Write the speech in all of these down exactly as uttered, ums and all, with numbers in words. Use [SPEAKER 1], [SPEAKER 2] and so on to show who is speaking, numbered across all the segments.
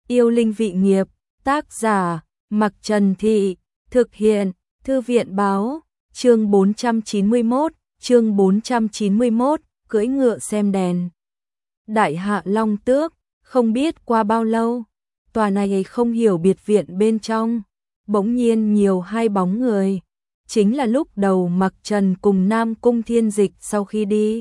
[SPEAKER 1] Yêu linh vị nghiệp, tác giả, Mặc Trần Thị, thực hiện, Thư viện báo, chương bốn trăm chín mươi mốt, chương bốn trăm chín mươi mốt, cưỡi ngựa xem đèn. Đại hạ Long Tước, không biết qua bao lâu, tòa này không hiểu biệt viện bên trong, bỗng nhiên nhiều hai bóng người. Chính là lúc đầu Mặc Trần cùng Nam Cung Thiên Dịch sau khi đi.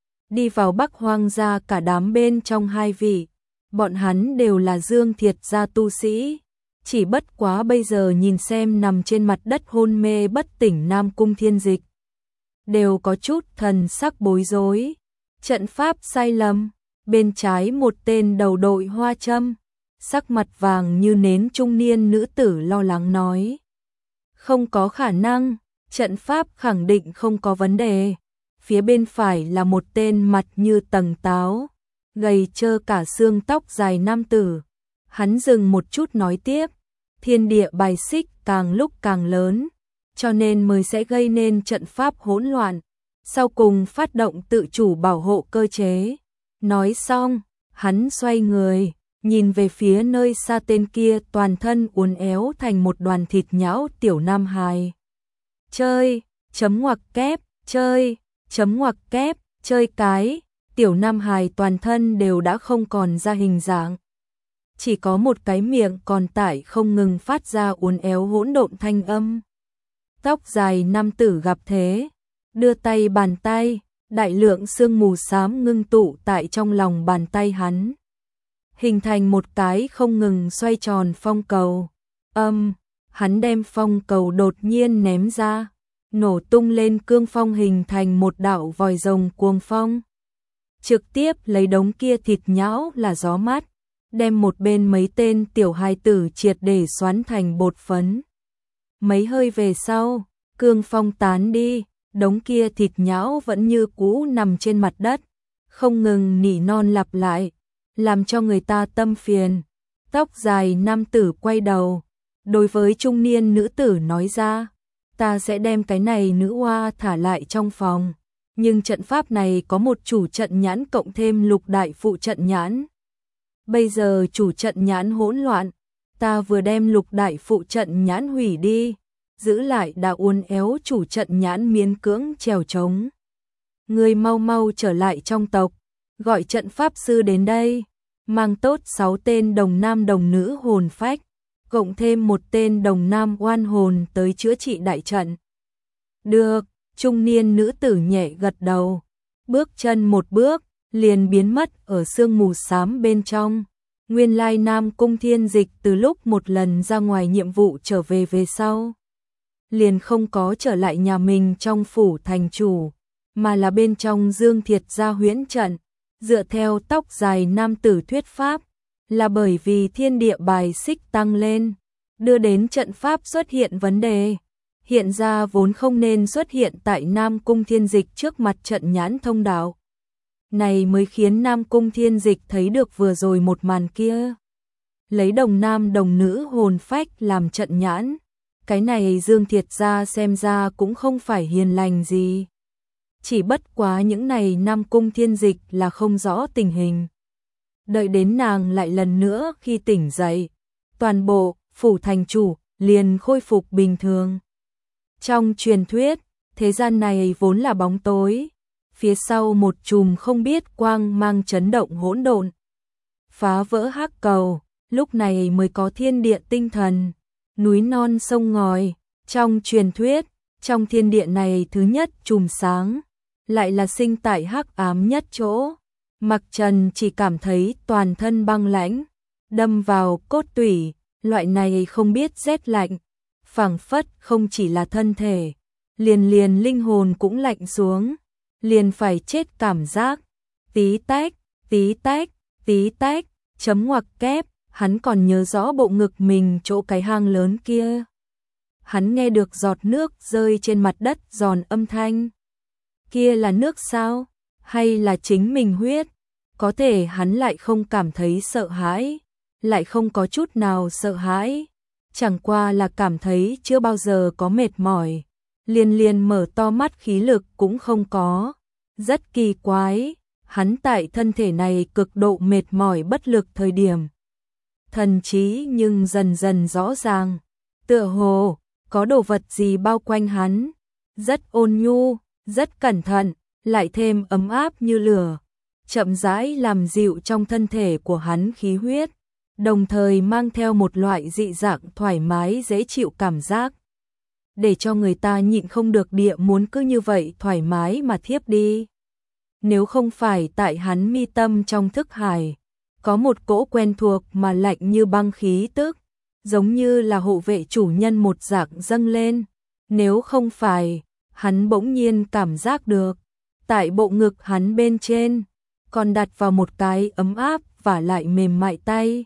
[SPEAKER 1] Đi vào Bắc Hoang gia cả đám bên trong hai vị. Bọn hắn đều là Dương Thiệt gia tu sĩ. Chỉ bất quá bây giờ nhìn xem nằm trên mặt đất hôn mê bất tỉnh Nam Cung Thiên Dịch. Đều có chút thần sắc bối rối. Trận pháp sai lầm. Bên trái một tên đầu đội hoa châm. Sắc mặt vàng như nến trung niên nữ tử lo lắng nói. Không có khả năng, trận pháp khẳng định không có vấn đề. Phía bên phải là một tên mặt như tầng táo, gầy trơ cả xương tóc dài nam tử. Hắn dừng một chút nói tiếp, thiên địa bài xích càng lúc càng lớn, cho nên mới sẽ gây nên trận pháp hỗn loạn. Sau cùng phát động tự chủ bảo hộ cơ chế. Nói xong, hắn xoay người, nhìn về phía nơi xa tên kia toàn thân uốn éo thành một đoàn thịt nhão tiểu nam hài. Chơi, chấm ngoặc kép, chơi, chấm ngoặc kép, chơi cái, tiểu nam hài toàn thân đều đã không còn ra hình dạng. Chỉ có một cái miệng còn tại không ngừng phát ra uốn éo hỗn độn thanh âm. Tóc dài nam tử gặp thế, đưa tay bàn tay, đại lượng sương mù xám ngưng tụ tại trong lòng bàn tay hắn. Hình thành một cái không ngừng xoay tròn phong cầu. Âm, hắn đem phong cầu đột nhiên ném ra, nổ tung lên cương phong hình thành một đạo vòi rồng cuồng phong. Trực tiếp lấy đống kia thịt nhão là gió mát, đem một bên mấy tên tiểu hài tử triệt để xoắn thành bột phấn. Mấy hơi về sau, cương phong tán đi, đống kia thịt nhão vẫn như cũ nằm trên mặt đất, không ngừng nỉ non lặp lại, làm cho người ta tâm phiền. Tóc dài nam tử quay đầu, đối với trung niên nữ tử nói ra, ta sẽ đem cái này nữ oa thả lại trong phòng, nhưng trận pháp này có một chủ trận nhãn cộng thêm lục đại phụ trận nhãn. Bây giờ chủ trận nhãn hỗn loạn, ta vừa đem lục đại phụ trận nhãn hủy đi, giữ lại đã uốn éo chủ trận nhãn miễn cưỡng trèo trống. Người mau mau trở lại trong tộc, gọi trận pháp sư đến đây, mang tốt sáu tên đồng nam đồng nữ hồn phách, cộng thêm một tên đồng nam oan hồn tới chữa trị đại trận. Được, trung niên nữ tử nhẹ gật đầu, bước chân một bước, liền biến mất ở sương mù xám bên trong. Nguyên lai Nam Cung Thiên Dịch từ lúc một lần ra ngoài nhiệm vụ trở về về sau, liền không có trở lại nhà mình trong phủ thành chủ, mà là bên trong Dương Thiệt gia huyễn trận. Dựa theo tóc dài nam tử thuyết pháp, là bởi vì thiên địa bài xích tăng lên, đưa đến trận pháp xuất hiện vấn đề. Hiện ra vốn không nên xuất hiện tại Nam Cung Thiên Dịch trước mặt trận nhãn thông đạo. Này mới khiến Nam Cung Thiên Dịch thấy được vừa rồi một màn kia. Lấy đồng nam đồng nữ hồn phách làm trận nhãn. Cái này Dương Thiệt gia xem ra cũng không phải hiền lành gì. Chỉ bất quá những này Nam Cung Thiên Dịch là không rõ tình hình. Đợi đến nàng lại lần nữa khi tỉnh dậy, toàn bộ phủ thành chủ liền khôi phục bình thường. Trong truyền thuyết, thế gian này vốn là bóng tối, phía sau một chùm không biết quang mang chấn động hỗn độn, phá vỡ hắc cầu, lúc này mới có thiên địa tinh thần, núi non sông ngòi. Trong truyền thuyết, trong thiên địa này thứ nhất chùm sáng, lại là sinh tại hắc ám nhất chỗ. Mặc Trần chỉ cảm thấy toàn thân băng lãnh, đâm vào cốt tủy, loại này không biết rét lạnh, phảng phất không chỉ là thân thể, liền liền linh hồn cũng lạnh xuống, liền phải chết cảm giác. Tí tách, tí tách, tí tách, chấm ngoặc kép, hắn còn nhớ rõ bộ ngực mình chỗ cái hang lớn kia. Hắn nghe được giọt nước rơi trên mặt đất giòn âm thanh. Kia là nước sao? Hay là chính mình huyết? Có thể hắn lại không cảm thấy sợ hãi, lại không có chút nào sợ hãi, chẳng qua là cảm thấy chưa bao giờ có mệt mỏi, liền liền mở to mắt khí lực cũng không có. Rất kỳ quái, hắn tại thân thể này cực độ mệt mỏi bất lực thời điểm, thần trí nhưng dần dần rõ ràng, tựa hồ có đồ vật gì bao quanh hắn, rất ôn nhu, rất cẩn thận, lại thêm ấm áp như lửa, chậm rãi làm dịu trong thân thể của hắn khí huyết, đồng thời mang theo một loại dị dạng thoải mái dễ chịu cảm giác, để cho người ta nhịn không được địa muốn cứ như vậy thoải mái mà thiếp đi. Nếu không phải tại hắn mi tâm trong thức hải, có một cỗ quen thuộc mà lạnh như băng khí tức, giống như là hộ vệ chủ nhân một dạng dâng lên, nếu không phải, hắn bỗng nhiên cảm giác được, tại bộ ngực hắn bên trên, còn đặt vào một cái ấm áp và lại mềm mại tay.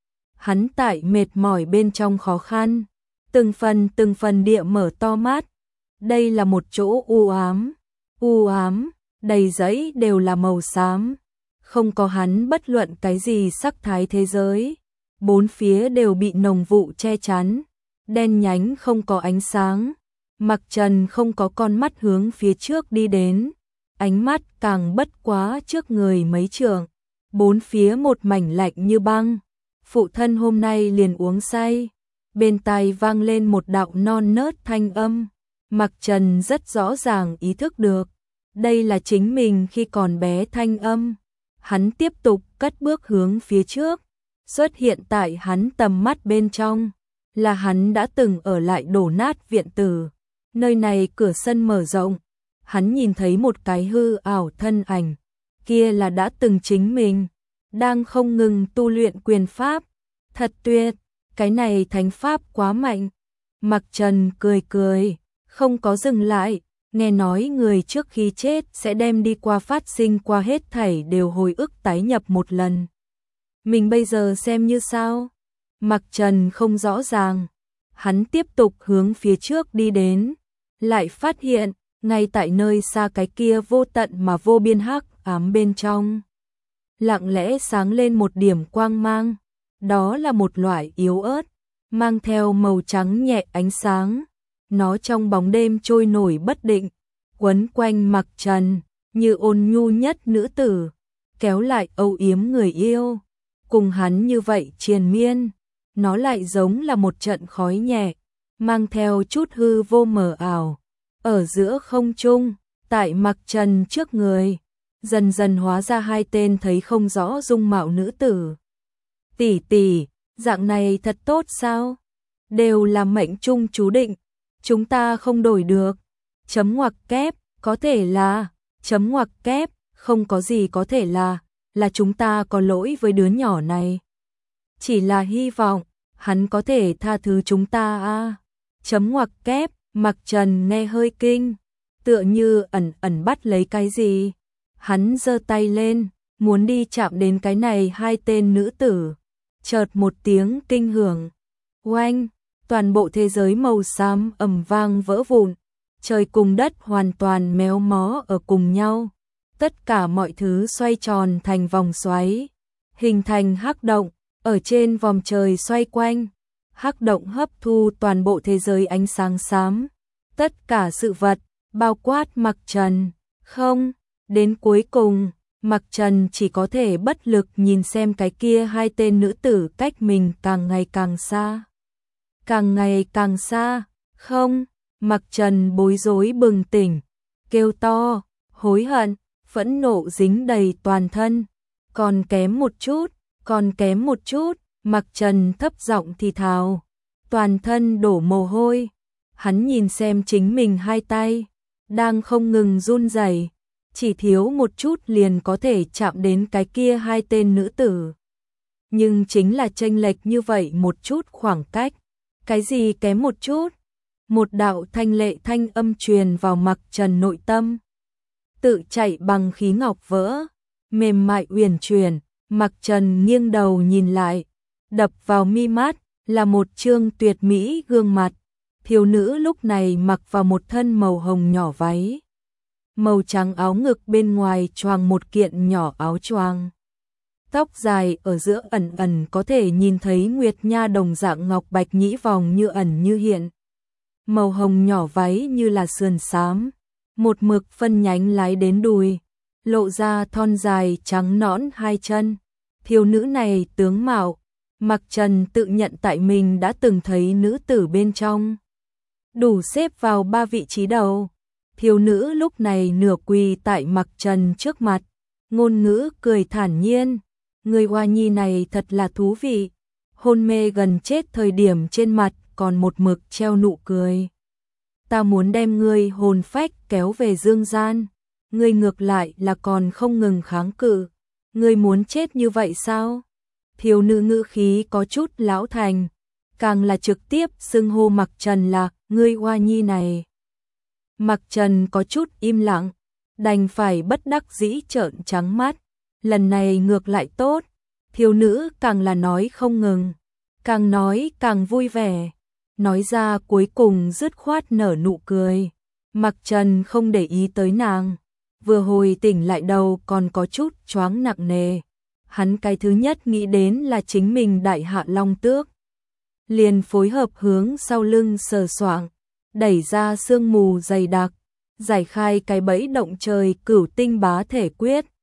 [SPEAKER 1] Hắn tại mệt mỏi bên trong khó khăn, từng phần từng phần địa mở to mắt. Đây là một chỗ u ám, u ám, đầy giấy đều là màu xám, không có hắn bất luận cái gì sắc thái thế giới. Bốn phía đều bị nồng vụ che chắn, đen nhánh không có ánh sáng. Mặc Trần không có con mắt hướng phía trước đi đến, ánh mắt càng bất quá trước người mấy trượng, bốn phía một mảnh lạnh như băng. Phụ thân hôm nay liền uống say, bên tai vang lên một đạo non nớt thanh âm. Mặc Trần rất rõ ràng ý thức được, đây là chính mình khi còn bé thanh âm. Hắn tiếp tục cất bước hướng phía trước, xuất hiện tại hắn tầm mắt bên trong, là hắn đã từng ở lại đổ nát viện tử. Nơi này cửa sân mở rộng, hắn nhìn thấy một cái hư ảo thân ảnh, kia là đã từng chính mình, đang không ngừng tu luyện quyền pháp. Thật tuyệt, cái này thánh pháp quá mạnh. Mặc Trần cười cười, không có dừng lại, nghe nói người trước khi chết sẽ đem đi qua phát sinh qua hết thảy đều hồi ức tái nhập một lần. Mình bây giờ xem như sao? Mặc Trần không rõ ràng, hắn tiếp tục hướng phía trước đi đến, lại phát hiện, ngay tại nơi xa cái kia vô tận mà vô biên hắc ám bên trong, lặng lẽ sáng lên một điểm quang mang. Đó là một loại yếu ớt, mang theo màu trắng nhẹ ánh sáng. Nó trong bóng đêm trôi nổi bất định, quấn quanh Mặc Trần, như ôn nhu nhất nữ tử, kéo lại âu yếm người yêu. Cùng hắn như vậy triền miên, nó lại giống là một trận khói nhẹ, mang theo chút hư vô mờ ảo. Ở giữa không trung, tại Mặc Trần trước người, dần dần hóa ra hai tên thấy không rõ dung mạo nữ tử. Tỷ tỷ, dạng này thật tốt sao? Đều là mệnh trung chú định, chúng ta không đổi được. Chấm ngoặc kép, có thể là, chấm ngoặc kép, không có gì có thể là, là chúng ta có lỗi với đứa nhỏ này. Chỉ là hy vọng, hắn có thể tha thứ chúng ta a. Chấm ngoặc kép, Mặc Trần nghe hơi kinh, tựa như ẩn ẩn bắt lấy cái gì. Hắn giơ tay lên, muốn đi chạm đến cái này hai tên nữ tử. Chợt một tiếng kinh hưởng, oanh, toàn bộ thế giới màu xám ầm vang vỡ vụn, trời cùng đất hoàn toàn méo mó ở cùng nhau, tất cả mọi thứ xoay tròn thành vòng xoáy, hình thành hắc động, ở trên vòng trời xoay quanh, hắc động hấp thu toàn bộ thế giới ánh sáng xám, tất cả sự vật, bao quát Mặc Trần, không, đến cuối cùng. Mặc Trần chỉ có thể bất lực nhìn xem cái kia hai tên nữ tử cách mình càng ngày càng xa. Càng ngày càng xa, không, Mặc Trần bối rối bừng tỉnh, kêu to, hối hận, phẫn nộ dính đầy toàn thân. Còn kém một chút, còn kém một chút, Mặc Trần thấp giọng thì thào, toàn thân đổ mồ hôi. Hắn nhìn xem chính mình hai tay, đang không ngừng run rẩy. Chỉ thiếu một chút liền có thể chạm đến cái kia hai tên nữ tử. Nhưng chính là chênh lệch như vậy một chút khoảng cách. Cái gì kém một chút? Một đạo thanh lệ thanh âm truyền vào Mặc Trần nội tâm. Tự chạy bằng khí ngọc vỡ, mềm mại uyển chuyển. Mặc Trần nghiêng đầu nhìn lại, đập vào mi mắt là một trương tuyệt mỹ gương mặt. Thiếu nữ lúc này mặc vào một thân màu hồng nhỏ váy, màu trắng áo ngực bên ngoài choàng một kiện nhỏ áo choàng. Tóc dài ở giữa ẩn ẩn có thể nhìn thấy nguyệt nha đồng dạng ngọc bạch nhĩ vòng như ẩn như hiện. Màu hồng nhỏ váy như là sườn xám, một mực phân nhánh lái đến đùi, lộ ra thon dài trắng nõn hai chân. Thiếu nữ này tướng mạo, Mặc Trần tự nhận tại mình đã từng thấy nữ tử bên trong, đủ xếp vào ba vị trí đầu. Thiếu nữ lúc này nửa quỳ tại Mặc Trần trước mặt, ngôn ngữ cười thản nhiên, người Hoa Nhi này thật là thú vị. Hôn mê gần chết thời điểm trên mặt còn một mực treo nụ cười. Ta muốn đem ngươi hồn phách kéo về dương gian, ngươi ngược lại là còn không ngừng kháng cự. Ngươi muốn chết như vậy sao? Thiếu nữ ngữ khí có chút lão thành, càng là trực tiếp xưng hô Mặc Trần là ngươi Hoa Nhi này. Mặc Trần có chút im lặng, đành phải bất đắc dĩ trợn trắng mắt. Lần này ngược lại tốt, thiếu nữ càng là nói không ngừng, càng nói càng vui vẻ, nói ra cuối cùng dứt khoát nở nụ cười. Mặc Trần không để ý tới nàng, vừa hồi tỉnh lại đầu còn có chút choáng nặng nề. Hắn cái thứ nhất nghĩ đến là chính mình đại hạ long tước, liền phối hợp hướng sau lưng sờ soạng, đẩy ra sương mù dày đặc, giải khai cái bẫy động trời cửu tinh bá thể quyết,